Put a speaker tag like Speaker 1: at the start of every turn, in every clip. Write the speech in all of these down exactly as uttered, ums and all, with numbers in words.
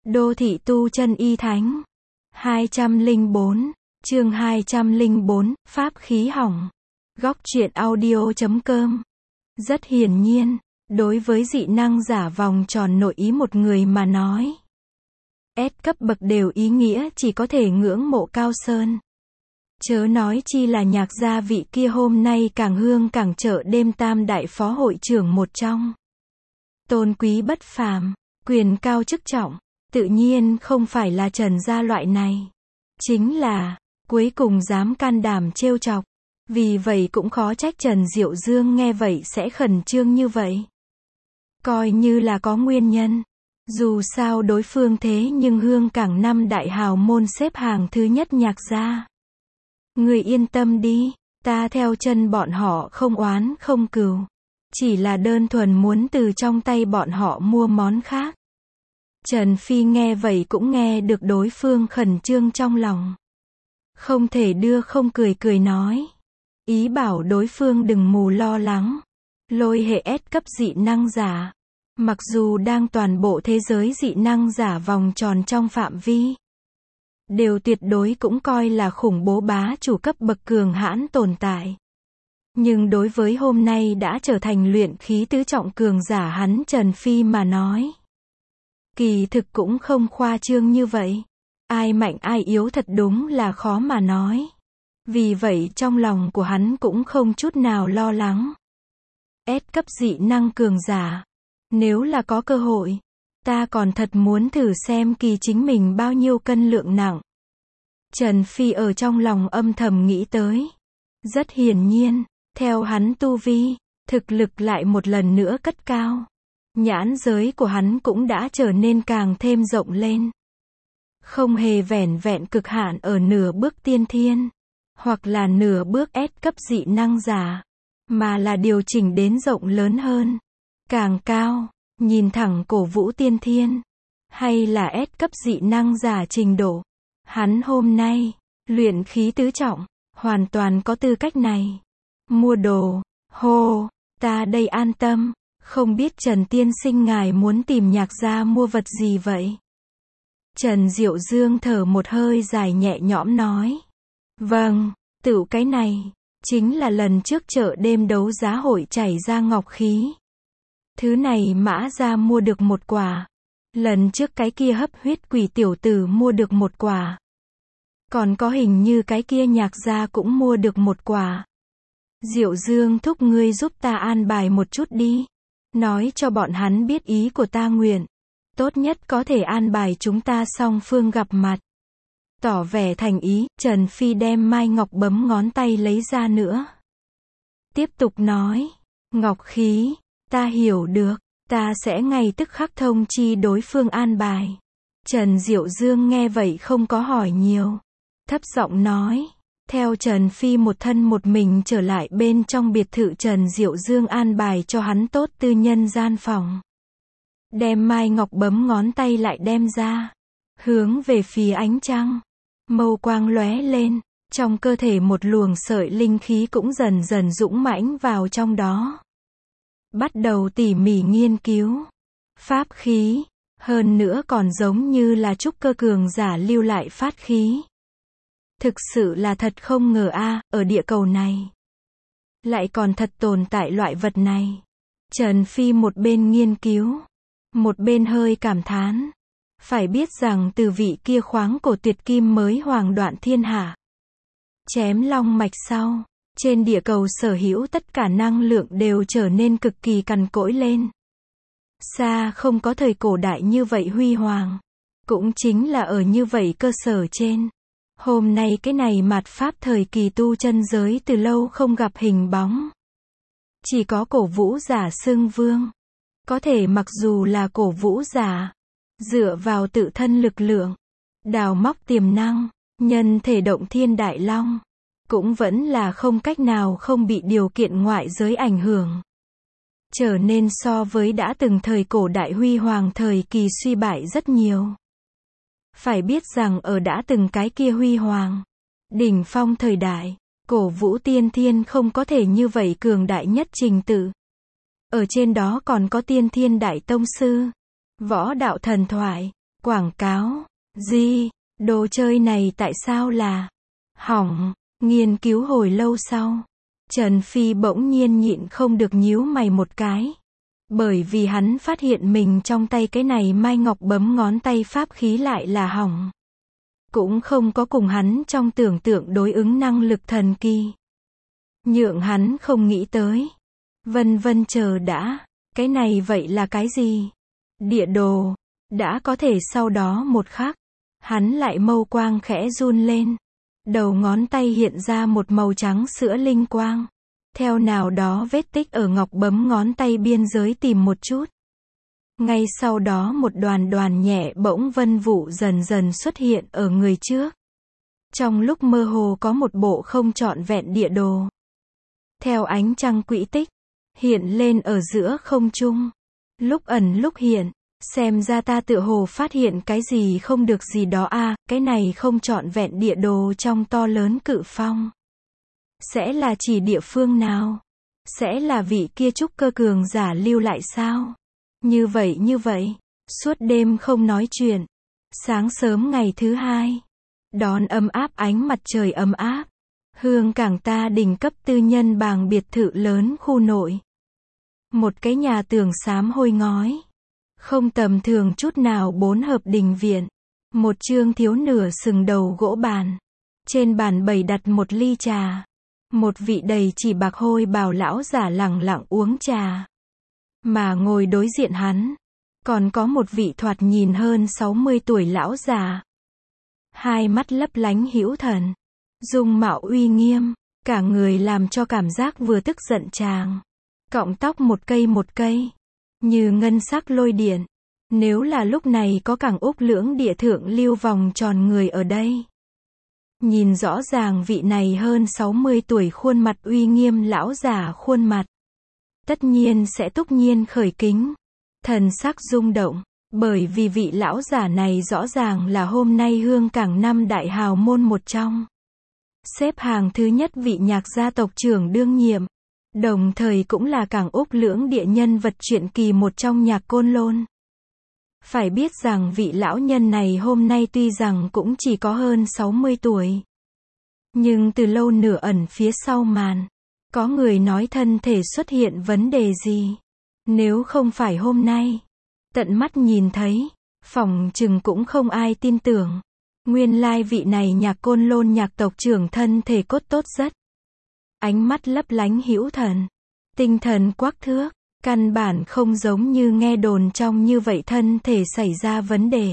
Speaker 1: Đô thị tu chân y thánh. hai trăm lẻ bốn, chương hai trăm lẻ bốn, pháp khí hỏng. Góc truyện audio chấm com. Rất hiển nhiên, đối với dị năng giả vòng tròn nội ý một người mà nói, S cấp bậc đều ý nghĩa chỉ có thể ngưỡng mộ Cao Sơn. Chớ nói chi là Nhạc gia vị kia hôm nay càng hương càng chợ đêm tam đại phó hội trưởng một trong. Tôn quý bất phàm, quyền cao chức trọng, tự nhiên không phải là Trần gia loại này. Chính là, cuối cùng dám can đảm trêu chọc. Vì vậy cũng khó trách Trần Diệu Dương nghe vậy sẽ khẩn trương như vậy. Coi như là có nguyên nhân. Dù sao đối phương thế nhưng hương cảng năm đại hào môn xếp hàng thứ nhất Nhạc gia. Người yên tâm đi, ta theo chân bọn họ không oán không cừu. Chỉ là đơn thuần muốn từ trong tay bọn họ mua món khác. Trần Phi nghe vậy cũng nghe được đối phương khẩn trương trong lòng. Không thể đưa không cười cười nói. Ý bảo đối phương đừng mù lo lắng. Lôi hệ S cấp dị năng giả. Mặc dù đang toàn bộ thế giới dị năng giả vòng tròn trong phạm vi, đều tuyệt đối cũng coi là khủng bố bá chủ cấp bậc cường hãn tồn tại. Nhưng đối với hôm nay đã trở thành luyện khí tứ trọng cường giả hắn Trần Phi mà nói, kỳ thực cũng không khoa trương như vậy. Ai mạnh ai yếu thật đúng là khó mà nói. Vì vậy trong lòng của hắn cũng không chút nào lo lắng. S cấp dị năng cường giả. Nếu là có cơ hội, ta còn thật muốn thử xem kỳ chính mình bao nhiêu cân lượng nặng. Trần Phi ở trong lòng âm thầm nghĩ tới. Rất hiển nhiên, theo hắn tu vi, thực lực lại một lần nữa cất cao. Nhãn giới của hắn cũng đã trở nên càng thêm rộng lên. Không hề vẻn vẹn cực hạn ở nửa bước tiên thiên, hoặc là nửa bước S cấp dị năng giả, mà là điều chỉnh đến rộng lớn hơn, càng cao, nhìn thẳng cổ vũ tiên thiên, hay là S cấp dị năng giả trình độ. Hắn hôm nay, luyện khí tứ trọng, hoàn toàn có tư cách này. Mua đồ, hô, ta đây an tâm, không biết Trần tiên sinh ngài muốn tìm Nhạc gia mua vật gì vậy? Trần Diệu Dương thở một hơi dài nhẹ nhõm nói. Vâng, tựu cái này, chính là lần trước chợ đêm đấu giá hội chảy ra ngọc khí. Thứ này Mã gia mua được một quả. Lần trước cái kia hấp huyết quỷ tiểu tử mua được một quả. Còn có hình như cái kia Nhạc gia cũng mua được một quả. Diệu Dương thúc ngươi giúp ta an bài một chút đi. Nói cho bọn hắn biết ý của ta nguyện. Tốt nhất có thể an bài chúng ta song phương gặp mặt. Tỏ vẻ thành ý, Trần Phi đem mai ngọc bấm ngón tay lấy ra nữa. Tiếp tục nói. Ngọc khí, ta hiểu được, ta sẽ ngay tức khắc thông chi đối phương an bài. Trần Diệu Dương nghe vậy không có hỏi nhiều. Thấp giọng nói. Theo Trần Phi một thân một mình trở lại bên trong biệt thự Trần Diệu Dương an bài cho hắn tốt tư nhân gian phòng. Đem mai ngọc bấm ngón tay lại đem ra. Hướng về phía ánh trăng. Mâu quang lóe lên. Trong cơ thể một luồng sợi linh khí cũng dần dần dũng mãnh vào trong đó. Bắt đầu tỉ mỉ nghiên cứu. Pháp khí. Hơn nữa còn giống như là trúc cơ cường giả lưu lại phát khí. Thực sự là thật không ngờ a, ở địa cầu này lại còn thật tồn tại loại vật này. Trần Phi một bên nghiên cứu, một bên hơi cảm thán. Phải biết rằng từ vị kia khoáng cổ tuyệt kim mới hoàng đoạn thiên hạ, chém long mạch sau, trên địa cầu sở hữu tất cả năng lượng đều trở nên cực kỳ cằn cỗi lên. Xa không có thời cổ đại như vậy huy hoàng. Cũng chính là ở như vậy cơ sở trên. Hôm nay cái này mạt pháp thời kỳ tu chân giới từ lâu không gặp hình bóng. Chỉ có cổ vũ giả xưng vương. Có thể mặc dù là cổ vũ giả, dựa vào tự thân lực lượng, đào móc tiềm năng, nhân thể động thiên đại long, cũng vẫn là không cách nào không bị điều kiện ngoại giới ảnh hưởng. Trở nên so với đã từng thời cổ đại huy hoàng thời kỳ suy bại rất nhiều. Phải biết rằng ở đã từng cái kia huy hoàng, đỉnh phong thời đại, cổ vũ tiên thiên không có thể như vậy cường đại nhất trình tự. Ở trên đó còn có tiên thiên đại tông sư, võ đạo thần thoại, Quảng cáo. Gì? Đồ chơi này tại sao là hỏng? Nghiên cứu hồi lâu sau, Trần Phi bỗng nhiên nhịn không được nhíu mày một cái. Bởi vì hắn phát hiện mình trong tay cái này Mai Ngọc bấm ngón tay pháp khí lại là hỏng. Cũng không có cùng hắn trong tưởng tượng đối ứng năng lực thần kỳ. Nhượng hắn không nghĩ tới. Vân vân chờ đã. Cái này vậy là cái gì? Địa đồ. Đã có thể sau đó một khắc. Hắn lại mâu quang khẽ run lên. Đầu ngón tay hiện ra một màu trắng sữa linh quang. Theo nào đó vết tích ở ngọc bấm ngón tay biên giới tìm một chút. Ngay sau đó một đoàn đoàn nhẹ bỗng vân vụ dần dần xuất hiện ở người trước. Trong lúc mơ hồ có một bộ không trọn vẹn địa đồ. Theo ánh trăng quỹ tích, hiện lên ở giữa không trung. Lúc ẩn lúc hiện, xem ra ta tựa hồ phát hiện cái gì không được gì đó a à, cái này không trọn vẹn địa đồ trong to lớn cự phong. Sẽ là chỉ địa phương nào? Sẽ là vị kia trúc cơ cường giả lưu lại sao? Như vậy như vậy, suốt đêm không nói chuyện. Sáng sớm ngày thứ hai, đón ấm áp ánh mặt trời ấm áp. Hương Cảng ta đỉnh cấp tư nhân bàng biệt thự lớn khu nội. Một cái nhà tường xám hôi ngói. Không tầm thường chút nào bốn hợp đình viện. Một chương thiếu nửa sừng đầu gỗ bàn. Trên bàn bày đặt một ly trà. Một vị đầy chỉ bạc hôi bào lão giả lẳng lặng uống trà. Mà ngồi đối diện hắn, còn có một vị thoạt nhìn hơn sáu mươi tuổi lão già. Hai mắt lấp lánh hữu thần, dung mạo uy nghiêm, cả người làm cho cảm giác vừa tức giận chàng. Cọng tóc một cây một cây, như ngân sắc lôi điện. Nếu là lúc này có cảng Úc lưỡng địa thượng lưu vòng tròn người ở đây. Nhìn rõ ràng vị này hơn sáu mươi tuổi khuôn mặt uy nghiêm lão già khuôn mặt. Tất nhiên sẽ túc nhiên khởi kính. Thần sắc rung động. Bởi vì vị lão giả này rõ ràng là hôm nay Hương Cảng năm đại hào môn một trong. Xếp hàng thứ nhất vị nhạc gia tộc trưởng đương nhiệm. Đồng thời cũng là cảng Úc lưỡng địa nhân vật truyện kỳ một trong nhạc Côn Lôn. Phải biết rằng vị lão nhân này hôm nay tuy rằng cũng chỉ có hơn sáu mươi tuổi. Nhưng từ lâu nửa ẩn phía sau màn. Có người nói thân thể xuất hiện vấn đề gì. Nếu không phải hôm nay. Tận mắt nhìn thấy. Phỏng chừng cũng không ai tin tưởng. Nguyên lai vị này nhạc Côn Lôn nhạc tộc trưởng thân thể cốt tốt rất. Ánh mắt lấp lánh hữu thần. Tinh thần quắc thước. Căn bản không giống như nghe đồn trong như vậy thân thể xảy ra vấn đề.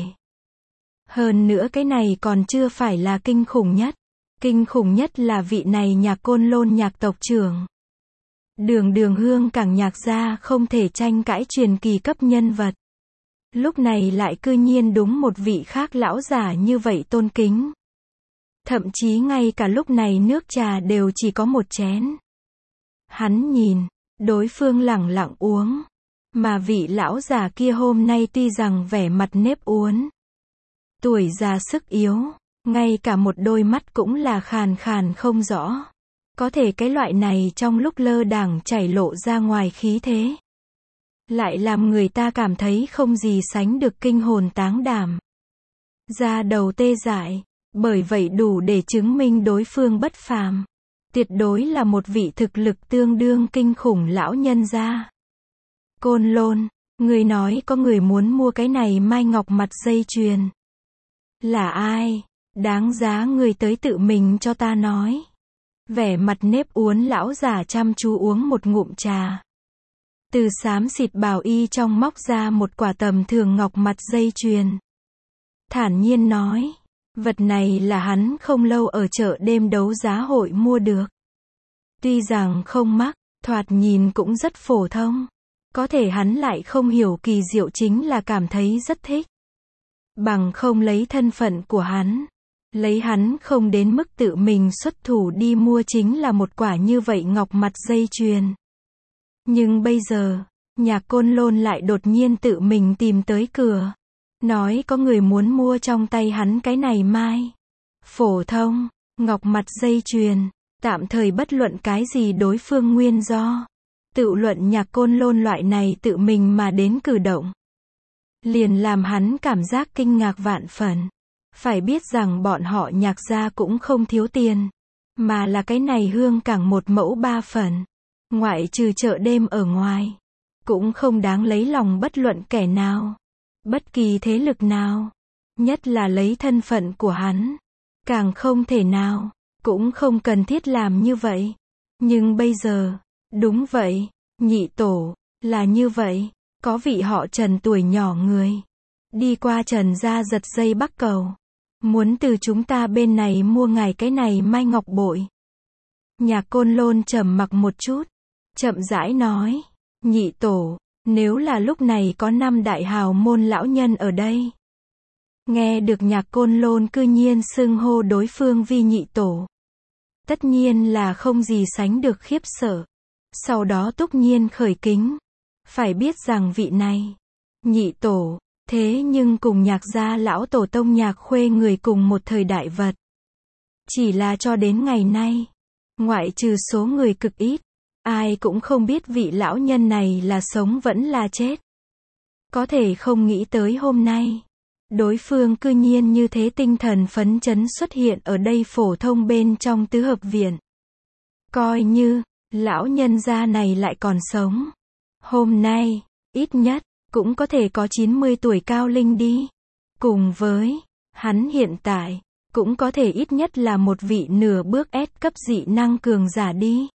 Speaker 1: Hơn nữa cái này còn chưa phải là kinh khủng nhất. Kinh khủng nhất là vị này nhạc Côn Lôn nhạc tộc trưởng. Đường đường Hương Cảng nhạc gia không thể tranh cãi truyền kỳ cấp nhân vật. Lúc này lại cư nhiên đúng một vị khác lão giả như vậy tôn kính. Thậm chí ngay cả lúc này nước trà đều chỉ có một chén. Hắn nhìn, đối phương lẳng lặng uống. Mà vị lão già kia hôm nay tuy rằng vẻ mặt nếp uốn. Tuổi già sức yếu. Ngay cả một đôi mắt cũng là khàn khàn không rõ. Có thể cái loại này trong lúc lơ đãng chảy lộ ra ngoài khí thế. Lại làm người ta cảm thấy không gì sánh được kinh hồn táng đảm. Da đầu tê dại. Bởi vậy đủ để chứng minh đối phương bất phàm. Tuyệt đối là một vị thực lực tương đương kinh khủng lão nhân gia. Côn Lôn, người nói có người muốn mua cái này Mai Ngọc mặt dây chuyền. Là ai? Đáng giá người tới tự mình cho ta nói. Vẻ mặt nếp uốn lão già chăm chú uống một ngụm trà. Từ xám xịt bào y trong móc ra một quả tầm thường ngọc mặt dây chuyền. Thản nhiên nói. Vật này là hắn không lâu ở chợ đêm đấu giá hội mua được. Tuy rằng không mắc, thoạt nhìn cũng rất phổ thông. Có thể hắn lại không hiểu kỳ diệu chính là cảm thấy rất thích. Bằng không lấy thân phận của hắn. Lấy hắn không đến mức tự mình xuất thủ đi mua chính là một quả như vậy ngọc mặt dây chuyền. Nhưng bây giờ, nhạc Côn Lôn lại đột nhiên tự mình tìm tới cửa. Nói có người muốn mua trong tay hắn cái này mai. Phổ thông, ngọc mặt dây chuyền. Tạm thời bất luận cái gì đối phương nguyên do. Tự luận nhạc Côn Lôn loại này tự mình mà đến cử động. liền làm hắn cảm giác kinh ngạc vạn phần. Phải biết rằng bọn họ Nhạc gia cũng không thiếu tiền, mà là cái này Hương Cảng một mẫu ba phần, ngoại trừ chợ đêm ở ngoài, cũng không đáng lấy lòng bất luận kẻ nào, bất kỳ thế lực nào, nhất là lấy thân phận của hắn, càng không thể nào, cũng không cần thiết làm như vậy. Nhưng bây giờ, đúng vậy, nhị tổ, là như vậy, có vị họ Trần tuổi nhỏ người, đi qua Trần gia giật dây bắc cầu, muốn từ chúng ta bên này mua ngài cái này mai ngọc bội. Nhạc Côn Lôn trầm mặc một chút, chậm rãi nói, nhị tổ, nếu là lúc này có năm đại hào môn lão nhân ở đây. Nghe được Nhạc Côn Lôn cư nhiên xưng hô đối phương vi nhị tổ, tất nhiên là không gì sánh được khiếp sợ. Sau đó túc nhiên khởi kính, phải biết rằng vị này, nhị tổ, thế nhưng cùng Nhạc gia lão tổ tông Nhạc Khuê người cùng một thời đại vật. Chỉ là cho đến ngày nay, ngoại trừ số người cực ít, ai cũng không biết vị lão nhân này là sống vẫn là chết. Có thể không nghĩ tới hôm nay, đối phương cư nhiên như thế tinh thần phấn chấn xuất hiện ở đây phổ thông bên trong tứ hợp viện. Coi như, lão nhân gia này lại còn sống. Hôm nay, ít nhất, cũng có thể có chín mươi tuổi cao linh đi. Cùng với, hắn hiện tại, cũng có thể ít nhất là một vị nửa bước S cấp dị năng cường giả đi.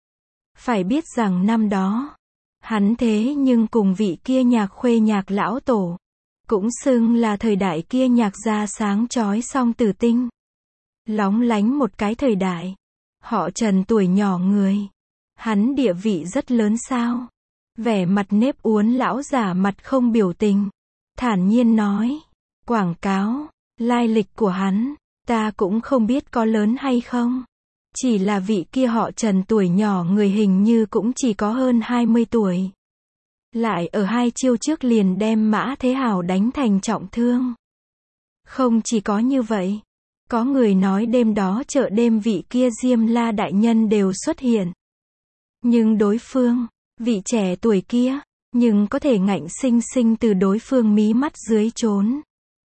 Speaker 1: Phải biết rằng năm đó, hắn thế nhưng cùng vị kia Nhạc Khuê Nhạc lão tổ, cũng xưng là thời đại kia Nhạc gia sáng chói song tử tinh. Lóng lánh một cái thời đại. Họ Trần tuổi nhỏ người. Hắn địa vị rất lớn sao? Vẻ mặt nếp uốn lão giả mặt không biểu tình. Thản nhiên nói. Quảng cáo, lai lịch của hắn, ta cũng không biết có lớn hay không. Chỉ là vị kia họ Trần tuổi nhỏ người hình như cũng chỉ có hơn hai mươi tuổi. Lại ở hai chiêu trước liền đem Mã Thế Hào đánh thành trọng thương. Không chỉ có như vậy, có người nói đêm đó chợ đêm vị kia Diêm La đại nhân đều xuất hiện. Nhưng đối phương, vị trẻ tuổi kia, nhưng có thể ngạnh sinh sinh từ đối phương mí mắt dưới trốn.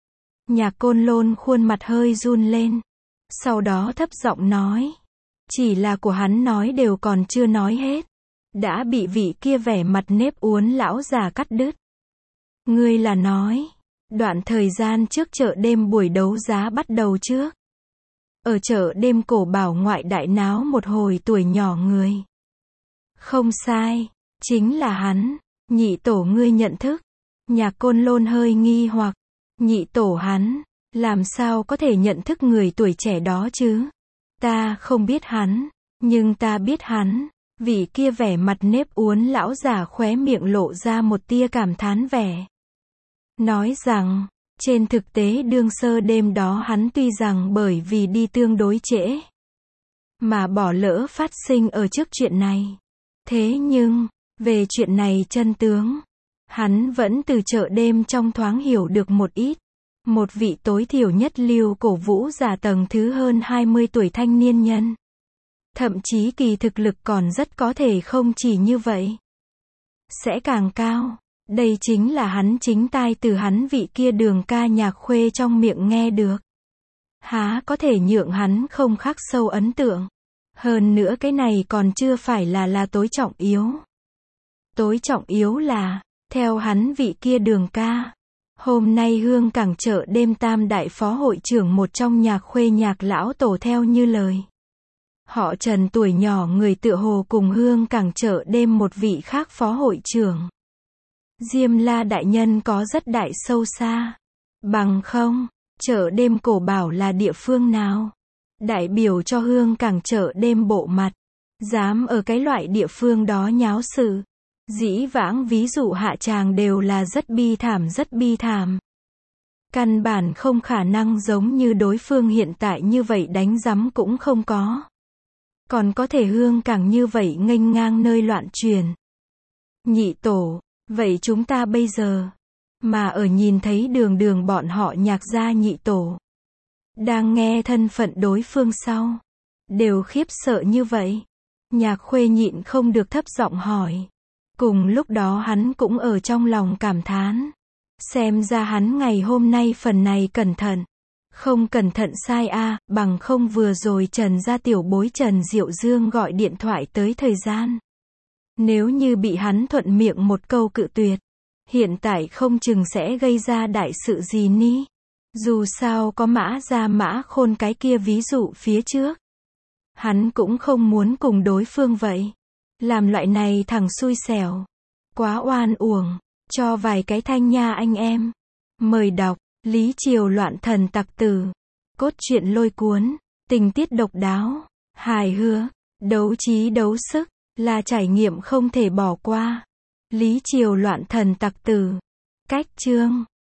Speaker 1: Nhạc Côn Lôn khuôn mặt hơi run lên, sau đó thấp giọng nói, chỉ là của hắn nói đều còn chưa nói hết, đã bị vị kia vẻ mặt nếp uốn lão già cắt đứt. Ngươi là nói, đoạn thời gian trước chợ đêm buổi đấu giá bắt đầu trước. Ở chợ đêm cổ bảo ngoại đại náo một hồi tuổi nhỏ người. Không sai, chính là hắn, nhị tổ ngươi nhận thức. Nhạc Côn Lôn hơi nghi hoặc, nhị tổ hắn, làm sao có thể nhận thức người tuổi trẻ đó chứ? Ta không biết hắn, nhưng ta biết hắn. Vị kia vẻ mặt nếp uốn lão già khóe miệng lộ ra một tia cảm thán vẻ. Nói rằng, trên thực tế đương sơ đêm đó hắn tuy rằng bởi vì đi tương đối trễ, mà bỏ lỡ phát sinh ở trước chuyện này. Thế nhưng, về chuyện này chân tướng, hắn vẫn từ chợ đêm trong thoáng hiểu được một ít. Một vị tối thiểu nhất lưu cổ vũ giả tầng thứ hơn hai mươi tuổi thanh niên nhân. Thậm chí kỳ thực lực còn rất có thể không chỉ như vậy. Sẽ càng cao. Đây chính là hắn chính tai từ hắn vị kia Đường ca Nhạc Khuê trong miệng nghe được. Há có thể nhượng hắn không khắc sâu ấn tượng. Hơn nữa cái này còn chưa phải là là tối trọng yếu. Tối trọng yếu là, theo hắn vị kia Đường ca, hôm nay Hương Cảng chợ đêm tam đại phó hội trưởng một trong Nhạc Khuê Nhạc lão tổ theo như lời. Họ Trần tuổi nhỏ người tựa hồ cùng Hương Cảng chợ đêm một vị khác phó hội trưởng. Diêm La đại nhân có rất đại sâu xa. Bằng không, chợ đêm cổ bảo là địa phương nào? Đại biểu cho Hương Cảng chợ đêm bộ mặt. Dám ở cái loại địa phương đó nháo sự. Dĩ vãng ví dụ hạ tràng đều là rất bi thảm rất bi thảm. Căn bản không khả năng giống như đối phương hiện tại như vậy đánh rắm cũng không có. Còn có thể Hương Cảng như vậy nghênh ngang nơi loạn truyền. Nhị tổ, vậy chúng ta bây giờ, mà ở nhìn thấy đường đường bọn họ Nhạc gia nhị tổ, đang nghe thân phận đối phương sau, đều khiếp sợ như vậy. Nhạc Khuê nhịn không được thấp giọng hỏi. Cùng lúc đó hắn cũng ở trong lòng cảm thán. Xem ra hắn ngày hôm nay phần này cẩn thận. Không cẩn thận sai a, bằng không vừa rồi Trần gia tiểu bối Trần Diệu Dương gọi điện thoại tới thời gian. Nếu như bị hắn thuận miệng một câu cự tuyệt, hiện tại không chừng sẽ gây ra đại sự gì ní. Dù sao có Mã Gia Mã Khôn cái kia ví dụ phía trước. Hắn cũng không muốn cùng đối phương vậy. Làm loại này thằng xui xẻo. Quá oan uổng. Cho vài cái thanh nha anh em. Mời đọc. Lý Triều loạn thần tặc tử. Cốt truyện lôi cuốn. Tình tiết độc đáo. Hài hước. Đấu trí đấu sức. Là trải nghiệm không thể bỏ qua. Lý Triều loạn thần tặc tử. Cách chương.